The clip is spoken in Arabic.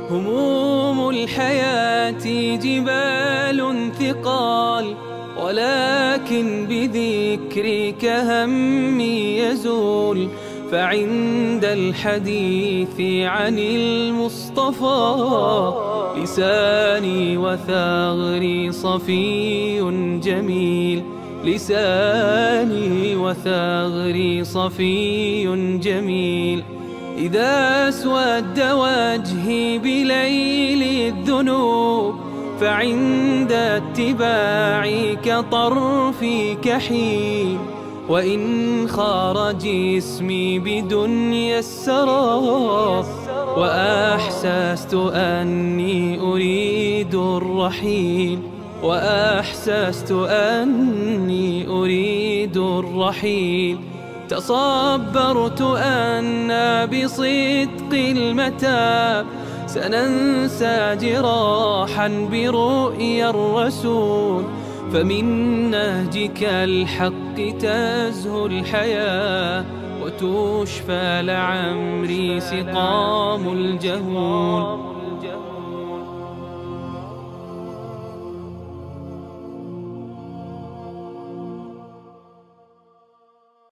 هموم الحياة جبال ثقال، ولكن بذكرك همي يزول. فعند الحديث عن المصطفى لساني وثغري صفي جميل، لساني وثغري صفي جميل. إذا اسود وجهي بليل الذنوب، فعند اتباعك طرفي كحيل. وإن خار جسمي بدنيا السرى، وأحسست أني أريد الرحيل، وأحسست أني أريد الرحيل. تصبرت أن بصدق المتاب سننسى جراحا برؤيا الرسول. فمن نهجك الحق تزهو الحياة، وتشفى لعمري سقام الجهول.